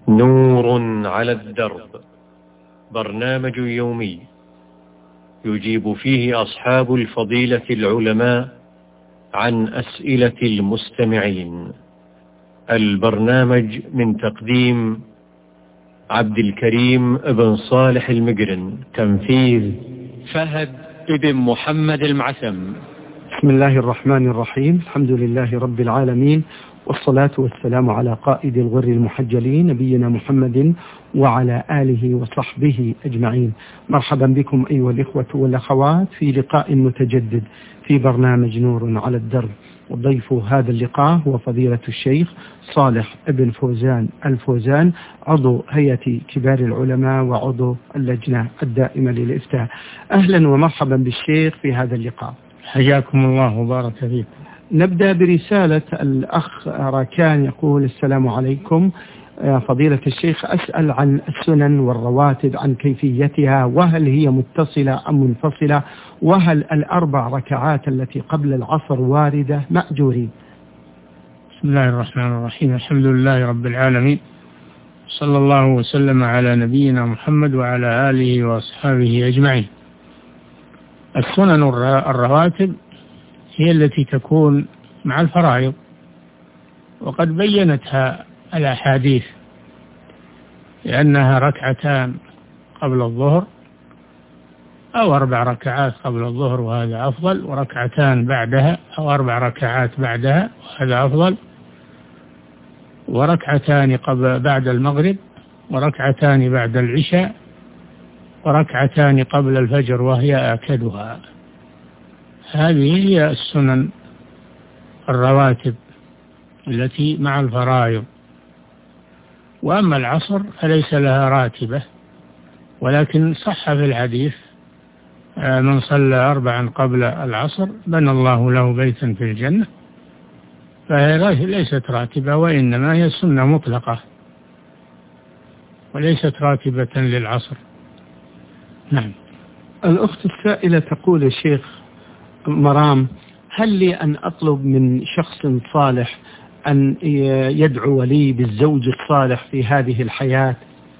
نور على الدرب، برنامج يومي يجيب فيه أصحاب الفضيلة العلماء عن أسئلة المستمعين. البرنامج من تقديم عبد الكريم بن صالح المقرن، تنفيذ فهد بن محمد المعثم. بسم الله الرحمن الرحيم، الحمد لله رب العالمين، والصلاة والسلام على قائد الغر المحجلين نبينا محمد وعلى آله وصحبه أجمعين. مرحبا بكم أيها الإخوة والأخوات في لقاء متجدد في برنامج نور على الدرب. وضيف هذا اللقاء هو فضيلة الشيخ صالح بن فوزان الفوزان، عضو هيئة كبار العلماء وعضو اللجنة الدائمة للإفتاء. أهلا ومرحبا بالشيخ في هذا اللقاء. حياكم الله وبارك فيكم. نبدأ برسالة الأخ راكان، يقول: السلام عليكم فضيلة الشيخ، أسأل عن السنن والرواتب، عن كيفيتها، وهل هي متصلة أم منفصلة، وهل الأربع ركعات التي قبل العصر واردة مأجورين؟ بسم الله الرحمن الرحيم، الحمد لله رب العالمين، صلى الله وسلم على نبينا محمد وعلى آله وأصحابه أجمعين. السنن الرواتب هي التي تكون مع الفرائض، وقد بينتها الأحاديث، لأنها ركعتان قبل الظهر أو 4 ركعات قبل الظهر وهذا أفضل، وركعتان بعدها أو 4 ركعات بعدها وهذا أفضل، وركعتان بعد المغرب، وركعتان بعد العشاء، وركعتان قبل الفجر وهي آكدها. هذه هي السنن الرواتب التي مع الفرائض. وأما العصر فليس لها راتبة، ولكن صح في الحديث: من صلى 4 قبل العصر بنى الله له بيتا في الجنة. فهي ليست راتبة، وإنما هي سنة مطلقة وليست راتبة للعصر. نعم. الأخت السائلة تقول: الشيخ مرام، هل لي أن أطلب من شخص صالح أن يدعو لي بالزوج الصالح في هذه الحياة؟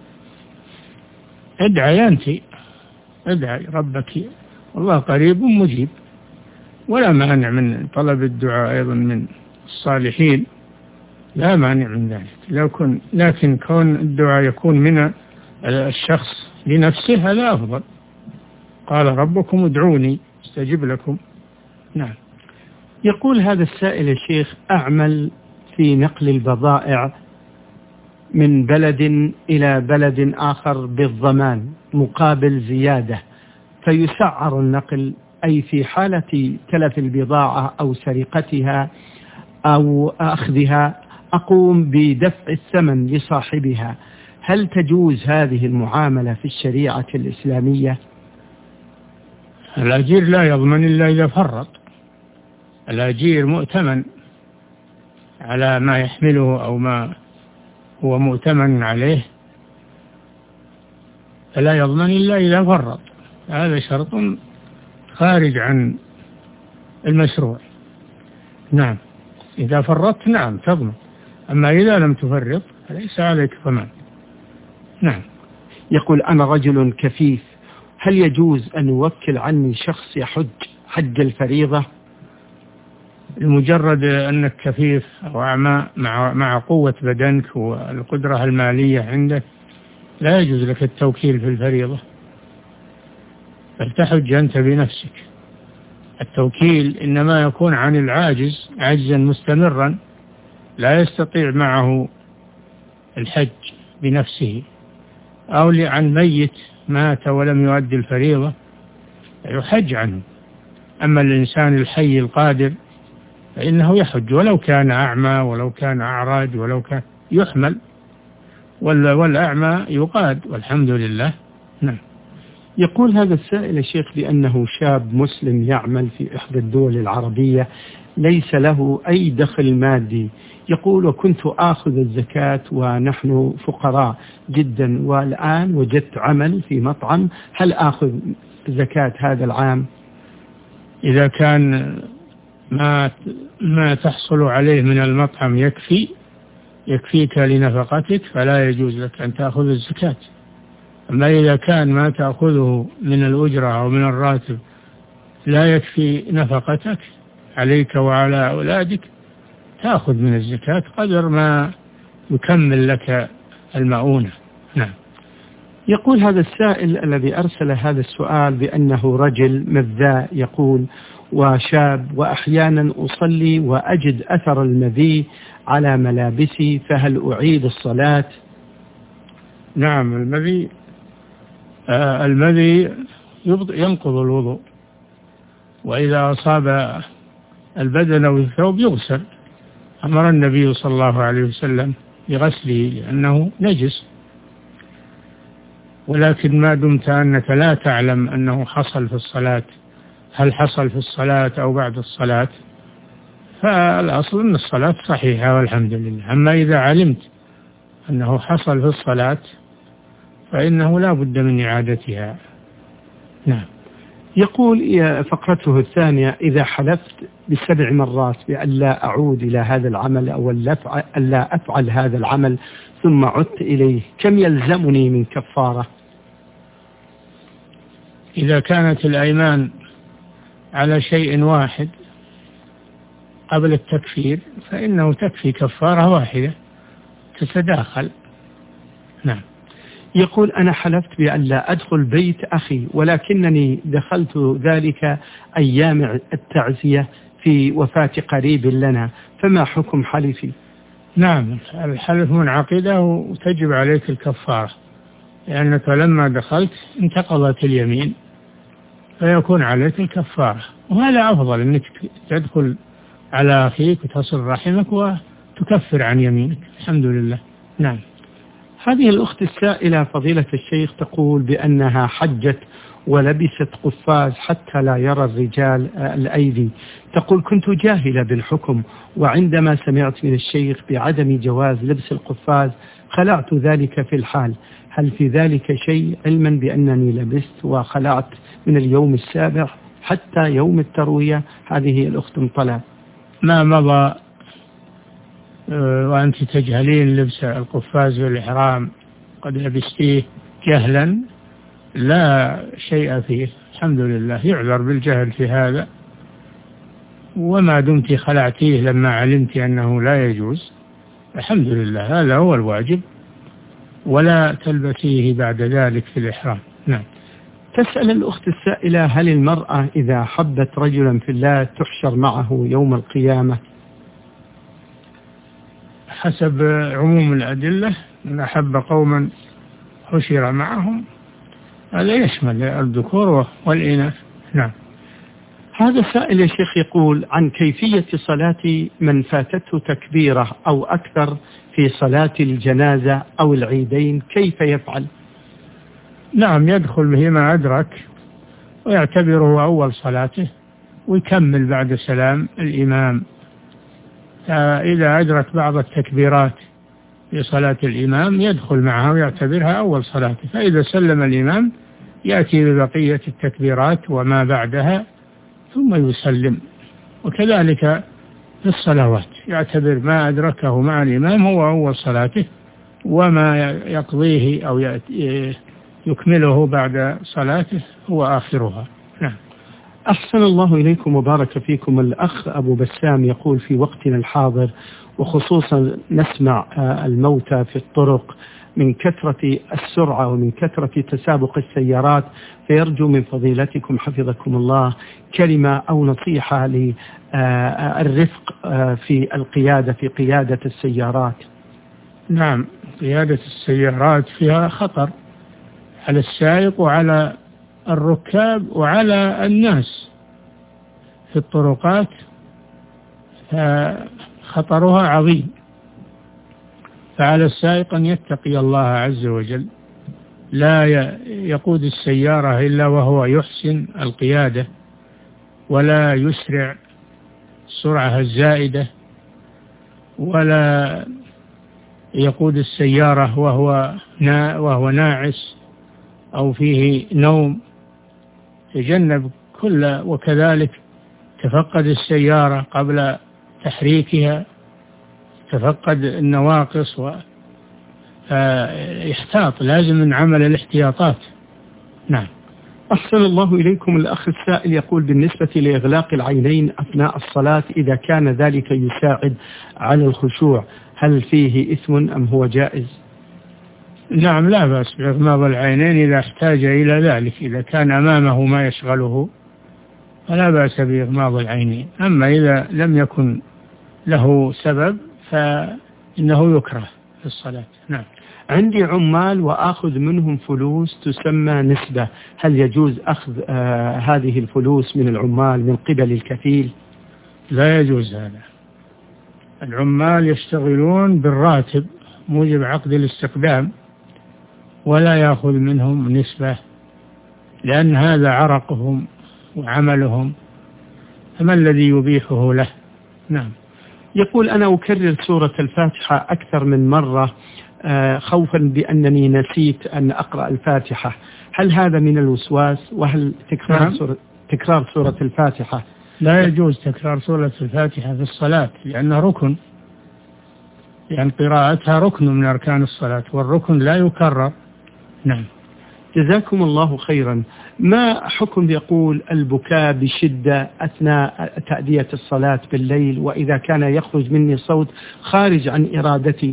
ادعي أنت، ادعي ربك، والله قريب مجيب، ولا مانع من طلب الدعاء أيضا من الصالحين، لا مانع من ذلك. لكن كون الدعاء يكون من الشخص لنفسه هذا أفضل. قال ربكم ادعوني استجب لكم. نعم. يقول هذا السائل: الشيخ، أعمل في نقل البضائع من بلد إلى بلد آخر بالضمان مقابل زيادة، فيسعر النقل، أي في حالة تلف البضاعة أو سرقتها أو أخذها أقوم بدفع الثمن لصاحبها. هل تجوز هذه المعاملة في الشريعة الإسلامية؟ الأجير لا يضمن إلا إذا فرط. الأجير مؤتمن على ما يحمله أو ما هو مؤتمن عليه، فلا يضمن إلا إذا فرط. هذا شرط خارج عن المشروع. نعم، إذا فرطت نعم تضمن، أما إذا لم تفرط فليس عليك ضمان. نعم. يقول: أنا رجل كفيف، هل يجوز أن يوكل عني شخص يحج حج الفريضة؟ لمجرد أنك كفيف أو أعمى مع قوة بدنك والقدرة المالية عندك لا يجوز لك التوكيل في الفريضة، بل تحج أنت بنفسك. التوكيل إنما يكون عن العاجز عجزا مستمرا لا يستطيع معه الحج بنفسه، أو عن ميت مات ولم يؤدي الفريضة يحج عنه. أما الإنسان الحي القادر فإنه يحج، ولو كان أعمى ولو كان أعرج ولو كان يحمل، والأعمى يقاد والحمد لله. نعم. يقول هذا السائل: الشيخ، بأنه شاب مسلم يعمل في إحدى الدول العربية، ليس له أي دخل مادي. يقول: وكنت آخذ الزكاة ونحن فقراء جدا، والآن وجدت عمل في مطعم، هل آخذ زكاة هذا العام؟ إذا كان ما تحصل عليه من المطعم يكفي يكفيك لنفقتك فلا يجوز لك أن تأخذ الزكاة. أما إذا كان ما تأخذه من الأجرة أو من الراتب لا يكفي نفقتك عليك وعلى أولادك تأخذ من الزكاة قدر ما يكمل لك المؤونة. نعم. يقول هذا السائل الذي أرسل هذا السؤال بأنه رجل مذاء، يقول: وشاب وأحيانا أصلي وأجد أثر المذي على ملابسي، فهل أعيد الصلاة؟ نعم، المذي ينقض الوضوء، وإذا أصاب البدن أو الثوب يغسل. أمر النبي صلى الله عليه وسلم بغسله لأنه نجس. ولكن ما دمت أنك لا تعلم أنه حصل في الصلاة، هل حصل في الصلاة أو بعد الصلاة، فالأصل أن الصلاة صحيحة والحمد لله. أما إذا علمت أنه حصل في الصلاة فإنه لا بد من إعادتها. نعم. يقول فقرته الثانية: إذا حلفت ب7 مرات بأن لا أعود إلى هذا العمل أو لا أفعل هذا العمل ثم عدت إليه، كم يلزمني من كفارة؟ إذا كانت الأيمان على شيء واحد قبل التكفير فإنه تكفي كفارة واحدة تتداخل. نعم. يقول: أنا حلفت بأن لا أدخل بيت أخي، ولكنني دخلت ذلك أيام التعزية في وفاة قريب لنا، فما حكم حلفي؟ نعم، الحلف منعقدة وتجب عليك الكفارة، لأنك لما دخلت انتقضت اليمين فيكون عليك الكفارة. وهذا أفضل، أنك تدخل على أخيك وتصل رحمك وتكفر عن يمينك. الحمد لله. نعم. هذه الأخت السائلة فضيلة الشيخ تقول بأنها حجت ولبست قفاز حتى لا يرى الرجال الأيدي. تقول: كنت جاهلة بالحكم، وعندما سمعت من الشيخ بعدم جواز لبس القفاز خلعت ذلك في الحال. هل في ذلك شيء، علما بأنني لبست وخلعت من اليوم السابع حتى يوم التروية؟ هذه الأخت مطلع. ما مضى وأنت تجهلين لبس القفاز والإحرام قد لبستيه جهلا لا شيء فيه، الحمد لله، يعذر بالجهل في هذا. وما دمت خلعتيه لما علمت أنه لا يجوز، الحمد لله، هذا هو الواجب، ولا تلبسيه بعد ذلك في الإحرام. نعم. تسأل الأخت السائلة: هل المرأة إذا حبت رجلا في الله تحشر معه يوم القيامة؟ حسب عموم الأدلة، من أحب قوما حشر معهم، هذا يشمل الذكور والإناث. نعم. هذا سائل يا شيخ يقول عن كيفية صلاة من فاتته تكبيرة أو أكثر في صلاة الجنازة أو العيدين، كيف يفعل؟ نعم، يدخل بما أدرك ويعتبره أول صلاته ويكمل بعد سلام الإمام. إذا أدرك بعض التكبيرات في صلاة الإمام يدخل معها ويعتبرها أول صلاته، فإذا سلم الإمام يأتي ببقية التكبيرات وما بعدها ثم يسلم. وكذلك في الصلوات يعتبر ما أدركه مع الإمام هو أول صلاته، وما يقضيه أو يكمله بعد صلاته هو آخرها. نعم. أحسن الله إليكم وبارك فيكم. الأخ أبو بسام يقول: في وقتنا الحاضر وخصوصا نسمع الموتى في الطرق من كثرة السرعة ومن كثرة تسابق السيارات، فيرجو من فضيلتكم حفظكم الله كلمة أو نصيحة للرفق في القيادة، في قيادة السيارات. نعم، قيادة السيارات فيها خطر على السائق وعلى الركاب وعلى الناس في الطرقات، خطرها عظيم. فعلى السائق أن يتقي الله عز وجل، لا يقود السيارة إلا وهو يحسن القيادة، ولا يسرع السرعة الزائدة، ولا يقود السيارة وهو ناعس أو فيه نوم. تجنب وكذلك تفقد السيارة قبل تحريكها، تفقد النواقص يحتاط، لازم من عمل الاحتياطات. نعم. أحسن الله إليكم. الأخ السائل يقول بالنسبة لإغلاق العينين أثناء الصلاة إذا كان ذلك يساعد على الخشوع هل فيه إثم أم هو جائز؟ نعم، لا بأس بإغماض العينين إذا احتاج إلى ذلك، إذا كان أمامه ما يشغله فلا بأس بإغماض العينين. أما إذا لم يكن له سبب فإنه يكره في الصلاة. نعم. عندي عمال وآخذ منهم فلوس تسمى نسبة، هل يجوز أخذ هذه الفلوس من العمال من قبل الكفيل؟ لا يجوز هذا. العمال يشتغلون بالراتب موجب عقد الاستقدام، ولا يأخذ منهم نسبة، لأن هذا عرقهم وعملهم، فما الذي يبيحه له؟ نعم. يقول أنا أكرر سورة الفاتحة أكثر من مرة خوفا بأنني نسيت أن أقرأ الفاتحة، هل هذا من الوسواس؟ وهل تكرار سورة الفاتحة؟ لا يجوز تكرار سورة الفاتحة في الصلاة، لأنها ركن، لأن قراءتها ركن من أركان الصلاة، والركن لا يكرر. نعم. جزاكم الله خيرا. ما حكم يقول البكاء بشدة أثناء تأدية الصلاة بالليل، وإذا كان يخرج مني صوت خارج عن إرادتي؟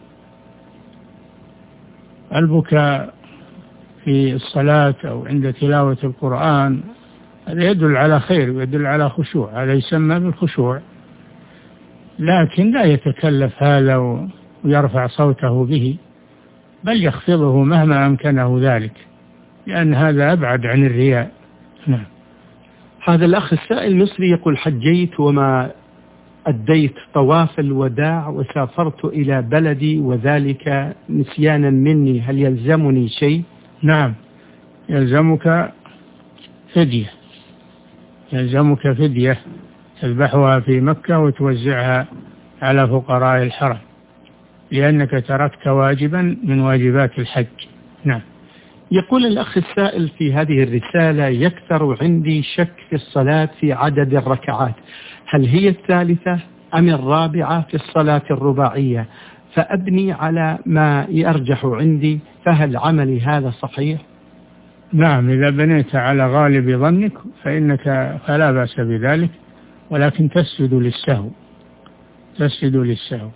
البكاء في الصلاة أو عند تلاوة القرآن هذا يدل على خير ويدل على خشوع، هذا يسمى بالخشوع، لكن لا يتكلف هذا ويرفع صوته به، بل يخفضه مهما أمكنه ذلك، لأن هذا أبعد عن الرياء. نعم. هذا الأخ السائل مصري يقول حجيت وما أديت طواف الوداع وسافرت إلى بلدي وذلك نسيانا مني، هل يلزمني شيء؟ نعم، يلزمك فدية، يلزمك فدية تذبحها في مكة وتوزعها على فقراء الحرم، لأنك تركت واجبا من واجبات الحج. نعم. يقول الأخ السائل في هذه الرسالة يكثر عندي شك في الصلاة في عدد الركعات، هل هي الثالثة أم الرابعة في الصلاة الرباعية، فأبني على ما يرجح عندي، فهل عملي هذا صحيح؟ نعم، إذا بنيت على غالب ظنك فلا بأس بذلك، ولكن تسجد للسهو.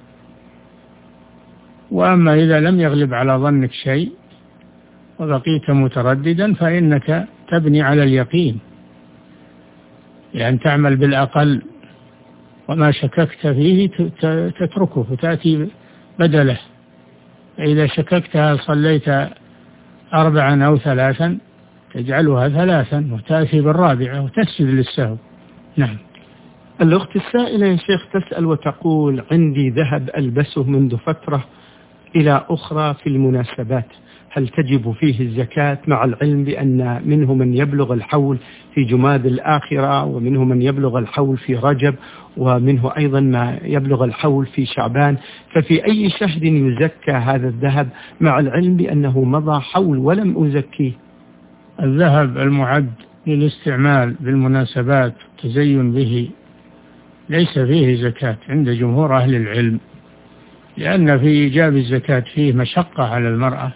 وأما إذا لم يغلب على ظنك شيء وبقيت مترددا فإنك تبني على اليقين، يعني تعمل بالأقل، وما شككت فيه تتركه وتأتي بدله. فإذا شككت هل صليت 4 أو 3 تجعلها 3 وتأتي بالرابعة وتسجد للسهو. نعم. الأخت السائلة يا شيخ تسأل وتقول عندي ذهب ألبسه منذ فترة إلى أخرى في المناسبات، هل تجب فيه الزكاة، مع العلم بأن منه من يبلغ الحول في جماد الآخرة، ومنه من يبلغ الحول في رجب، ومنه أيضا ما يبلغ الحول في شعبان، ففي أي شهر يزكى هذا الذهب، مع العلم بأنه مضى حول ولم أزكيه؟ الذهب المعد للاستعمال بالمناسبات تزين به ليس فيه زكاة عند جمهور أهل العلم، لأن في إيجاب الزكاة فيه مشقة على المرأة،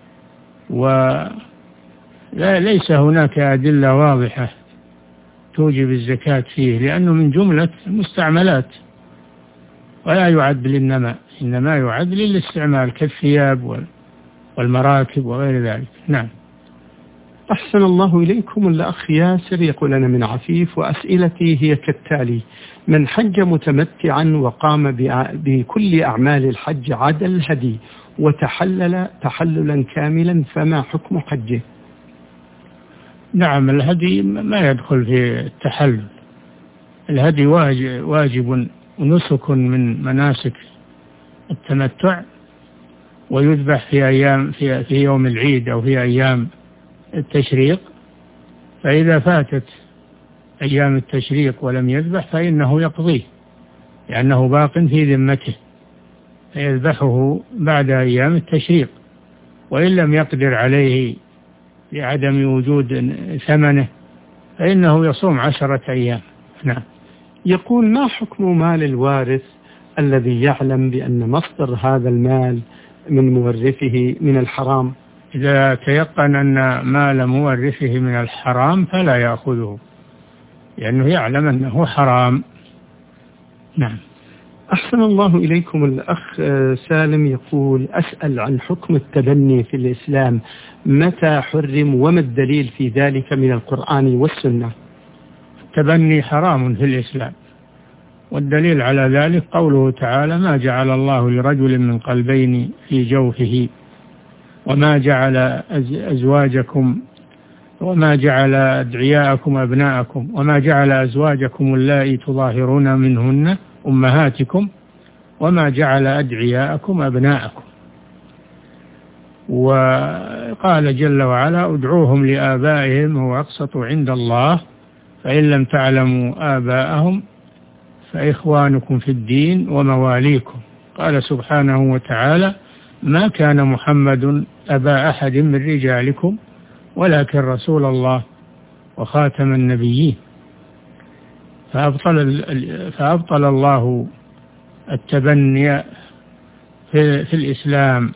وليس هناك أدلة واضحة توجب الزكاة فيه، لأنه من جملة المستعملات ولا يعد للنماء، إنما يعد للاستعمال كالثياب والمراكب وغير ذلك. نعم. أحسن الله إليكم. الأخ ياسر يقول أنا من عفيف وأسئلتي هي كالتالي: من حج متمتعا وقام بكل أعمال الحج عدا الهدي وتحلل تحللا كاملا فما حكم حجه؟ نعم، الهدي ما يدخل في التحلل، الهدي واجب ونسك من مناسك التمتع، ويذبح في يوم العيد أو في أيام التشريق، فإذا فاتت أيام التشريق ولم يذبح فإنه يقضيه، لأنه باق في ذمته، فيذبحه بعد أيام التشريق، وإن لم يقدر عليه لعدم وجود ثمنه فإنه يصوم 10 أيام. نعم. يقول ما حكم مال الوارث الذي يعلم بأن مصدر هذا المال من مورثه من الحرام؟ إذا تيقن أن مال مورثه من الحرام فلا يأخذه، لأنه يعلم أنه حرام. نعم. أحسن الله إليكم. الأخ سالم يقول: أسأل عن حكم التبني في الإسلام، متى حرم وما الدليل في ذلك من القرآن والسنة؟ التبني حرام في الإسلام، والدليل على ذلك قوله تعالى: ما جعل الله لرجل من قلبين في جوفه وما جعل أزواجكم وما جعل أدعياءكم أبناءكم وما جعل أزواجكم اللائي تظاهرون منهن أمهاتكم وما جعل أدعياءكم أبناءكم. وقال جل وعلا: ادعوهم لآبائهم هو أقسط عند الله فإن لم تعلموا آباءهم فإخوانكم في الدين ومواليكم. قال سبحانه وتعالى: ما كان محمد أبا أحد من رجالكم ولكن رسول الله وخاتم النبيين. فأبطل الله التبني في الإسلام.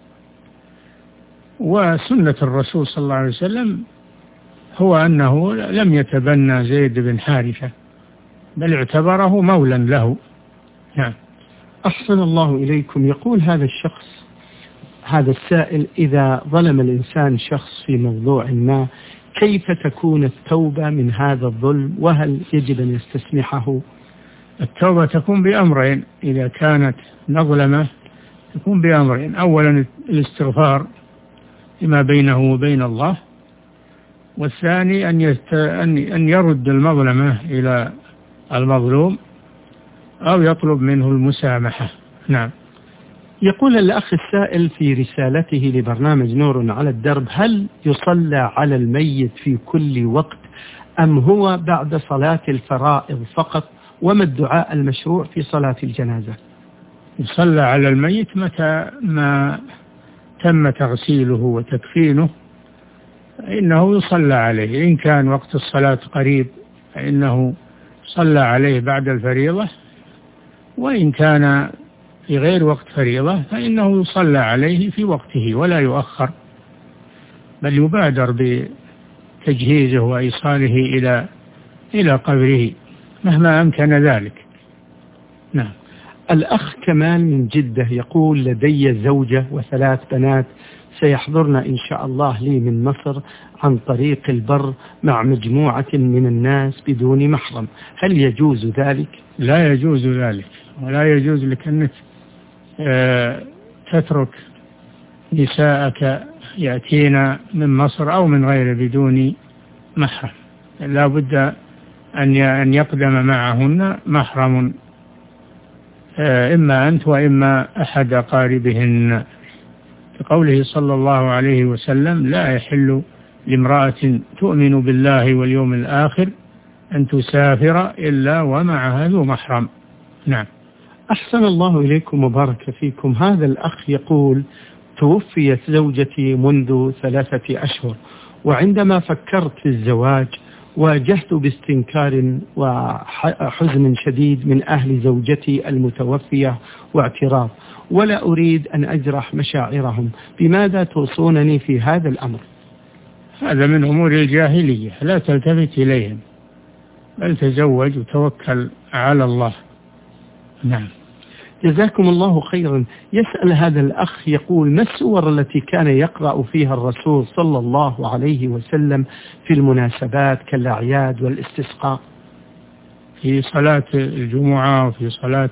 وسنة الرسول صلى الله عليه وسلم هو أنه لم يتبنى زيد بن حارثة، بل اعتبره مولا له. نعم. أحسن الله إليكم. يقول هذا الشخص، هذا السائل: إذا ظلم الإنسان شخص في موضوع ما، كيف تكون التوبة من هذا الظلم، وهل يجب أن يستسمحه؟ التوبة تكون بأمرين إذا كانت مظلمة، تكون بأمرين: أولا الاستغفار لما بينه وبين الله، والثاني أن يرد المظلمة إلى المظلوم أو يطلب منه المسامحة. نعم. يقول الأخ السائل في رسالته لبرنامج نور على الدرب: هل يصلى على الميت في كل وقت أم هو بعد صلاة الفرائض فقط؟ وما الدعاء المشروع في صلاة الجنازة؟ يصلى على الميت متى ما تم تغسيله وتكفينه فإنه يصلى عليه. إن كان وقت الصلاة قريب فإنه صلى عليه بعد الفريضة، وإن كان في غير وقت فريضة فإنه يصلى عليه في وقته ولا يؤخر، بل يبادر بتجهيزه وإيصاله إلى قبره مهما أمكن ذلك. نعم. الأخ كمال من جدة يقول: لدي زوجة وثلاث بنات سيحضرن إن شاء الله لي من مصر عن طريق البر مع مجموعة من الناس بدون محرم، هل يجوز ذلك؟ لا يجوز ذلك، ولا يجوز لك أنك تترك نساءك يأتين من مصر أو من غيره بدون محرم. لا بد أن يقدم معهن محرم، إما أنت وإما أحد أقاربهن. كقوله صلى الله عليه وسلم: لا يحل لامرأة تؤمن بالله واليوم الآخر أن تسافر إلا ومعها ذو محرم. نعم. أحسن الله إليكم وبارك فيكم. هذا الأخ يقول: توفيت زوجتي منذ 3 أشهر، وعندما فكرت في الزواج واجهت باستنكار وحزن شديد من أهل زوجتي المتوفية واعتراض، ولا أريد أن أجرح مشاعرهم، بماذا توصونني في هذا الأمر؟ هذا من أمور الجاهلية، لا تلتفت إليهم، بل تزوج وتوكل على الله. نعم. جزاكم الله خيرا. يسأل هذا الأخ يقول: ما السور التي كان يقرأ فيها الرسول صلى الله عليه وسلم في المناسبات كالأعياد والاستسقاء؟ في صلاة الجمعة وفي صلاة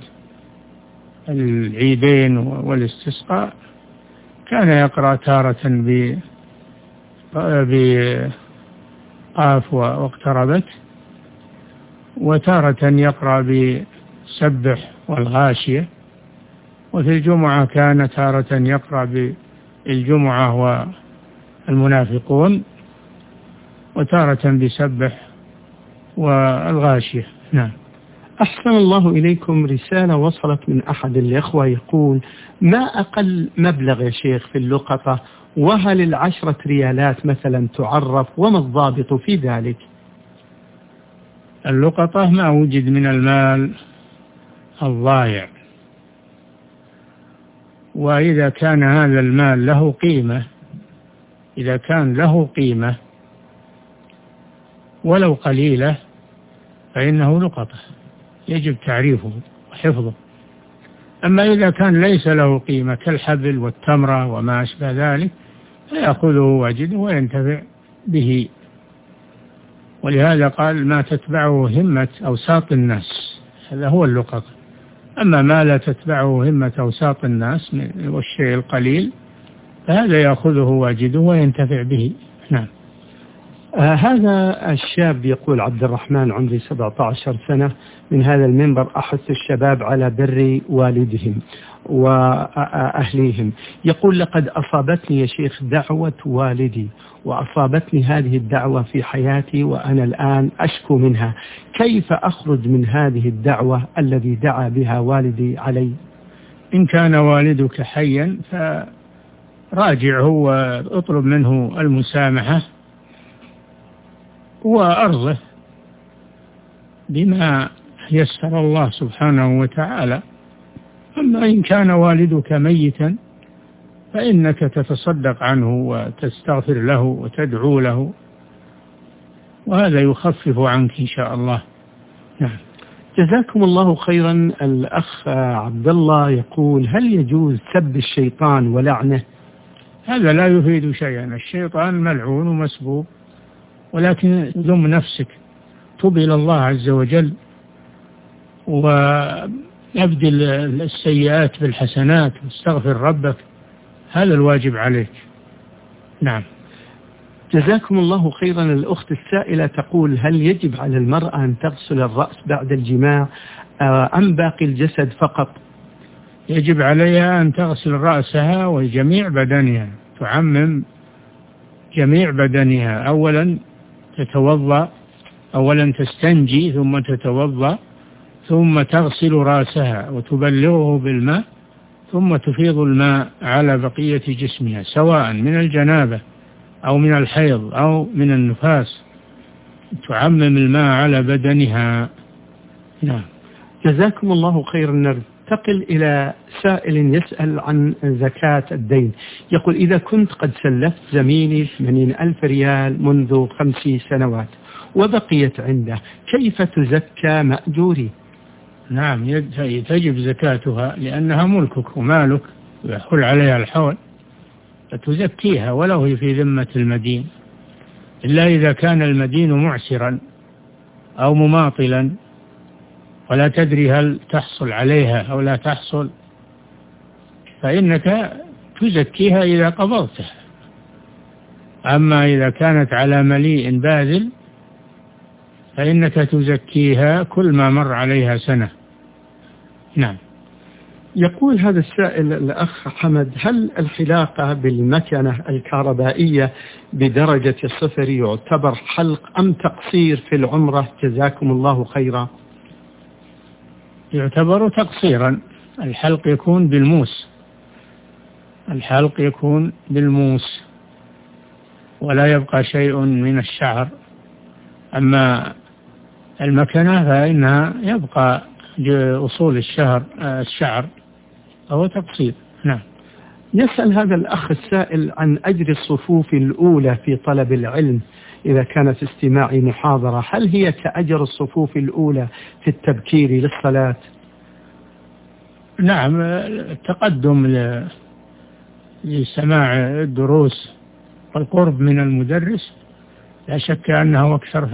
العيدين والاستسقاء كان يقرأ تارة بقاف واقتربت، وتارة يقرأ بسبح والغاشية، وفي الجمعة كان تارة يقرأ بالجمعة والمنافقون، وتارة بسبح والغاشية. نعم. أحسن الله إليكم. رسالة وصلت من أحد الإخوة يقول: ما أقل مبلغ يا شيخ في اللقطة، وهل 10 ريالات مثلا تعرف، وما الضابط في ذلك؟ اللقطة ما وجد من المال الضائع، وإذا كان هذا المال له قيمة، إذا كان له قيمة ولو قليلة فإنه لقطة يجب تعريفه وحفظه. أما إذا كان ليس له قيمة كالحبل والتمرة وما أشبه ذلك فيأخذه واجده وينتفع به. ولهذا قال ما تتبعه همة أوساط الناس، هذا هو اللقطة. أما ما لا تتبعه همة أوساط الناس والشيء القليل فهذا يأخذه واجده وينتفع به. نعم. هذا الشاب يقول عبد الرحمن عمري 17 سنة من هذا المنبر أحث الشباب على بر والدهم وأهليهم. يقول لقد أصابتني يا شيخ دعوة والدي وأصابتني هذه الدعوة في حياتي وأنا الآن أشكو منها، كيف أخرج من هذه الدعوة الذي دعا بها والدي علي؟ إن كان والدك حيا فراجعه واطلب منه المسامحة وأرضه بما يسر الله سبحانه وتعالى. أما إن كان والدك ميتا فإنك تتصدق عنه وتستغفر له وتدعو له، وهذا يخفف عنك إن شاء الله. نعم. جزاكم الله خيرا. الأخ عبد الله يقول هل يجوز سب الشيطان ولعنه؟ هذا لا يفيد شيئا، الشيطان ملعون ومسبوب، ولكن ذم نفسك، تب إلى الله عز وجل ويبدل السيئات بالحسنات واستغفر ربك، هذا الواجب عليك. نعم. جزاكم الله خيرا. الأخت السائلة تقول هل يجب على المرأة أن تغسل الرأس بعد الجماع أم باقي الجسد فقط؟ يجب عليها أن تغسل رأسها وجميع بدنها، تعمم جميع بدنها. أولا تتوضأ، أولا تستنجي ثم تتوضأ ثم تغسل رأسها وتبلغه بالماء ثم تفيض الماء على بقية جسمها سواء من الجنابة أو من الحيض أو من النفاس، تعمم الماء على بدنها. نعم. جزاكم الله خيرا. ننتقل إلى سائل يسأل عن زكاة الدين. يقول إذا كنت قد سلفت زميلي 80,000 ريال منذ 5 سنوات وبقيت عنده، كيف تزكى مأجوري؟ نعم، تجب زكاتها لأنها ملكك ومالك ويحول عليها الحول، فتزكيها ولو هي في ذمة المدين، إلا إذا كان المدين معسرا أو مماطلا ولا تدري هل تحصل عليها أو لا تحصل، فإنك تزكيها إذا قبضتها. أما إذا كانت على مليء باذل فإنك تزكيها كل ما مر عليها سنة. نعم. يقول هذا السائل الأخ حمد هل الحلاقة بالمكنة الكهربائية بدرجة 0 يعتبر حلق أم تقصير في العمرة؟ جزاكم الله خيرا. يعتبر تقصيرا، الحلق يكون بالموس، الحلق يكون بالموس ولا يبقى شيء من الشعر. أما المكنة فإنها يبقى أصول الشعر أو تقصير. نعم. يسأل هذا الأخ السائل عن أجر الصفوف الأولى في طلب العلم إذا كانت استماع محاضرة، هل هي كأجر الصفوف الأولى في التبكير للصلاة؟ نعم، التقدم لسماع الدروس والقرب من المدرس لا شك أنه أكثر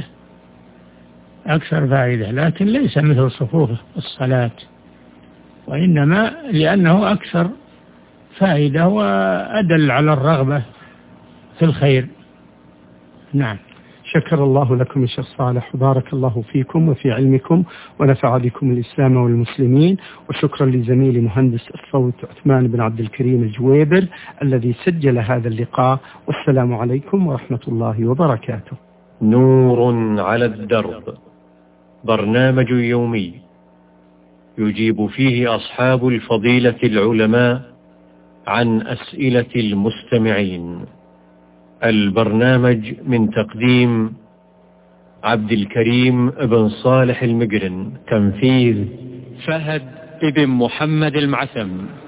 فائدة، لكن ليس مثل صفوف الصلاة، وإنما لأنه أكثر فائدة وأدل على الرغبة في الخير. نعم. شكر الله لكم يا شيخ صالح وبارك الله فيكم وفي علمكم ونفع بكم الإسلام والمسلمين، وشكرا لزميلي مهندس الصوت عثمان بن عبد الكريم الجويبر الذي سجل هذا اللقاء، والسلام عليكم ورحمة الله وبركاته. نور على الدرب، برنامج يومي يجيب فيه أصحاب الفضيلة العلماء عن أسئلة المستمعين. البرنامج من تقديم عبد الكريم بن صالح المقرن، تنفيذ فهد بن محمد المعثم.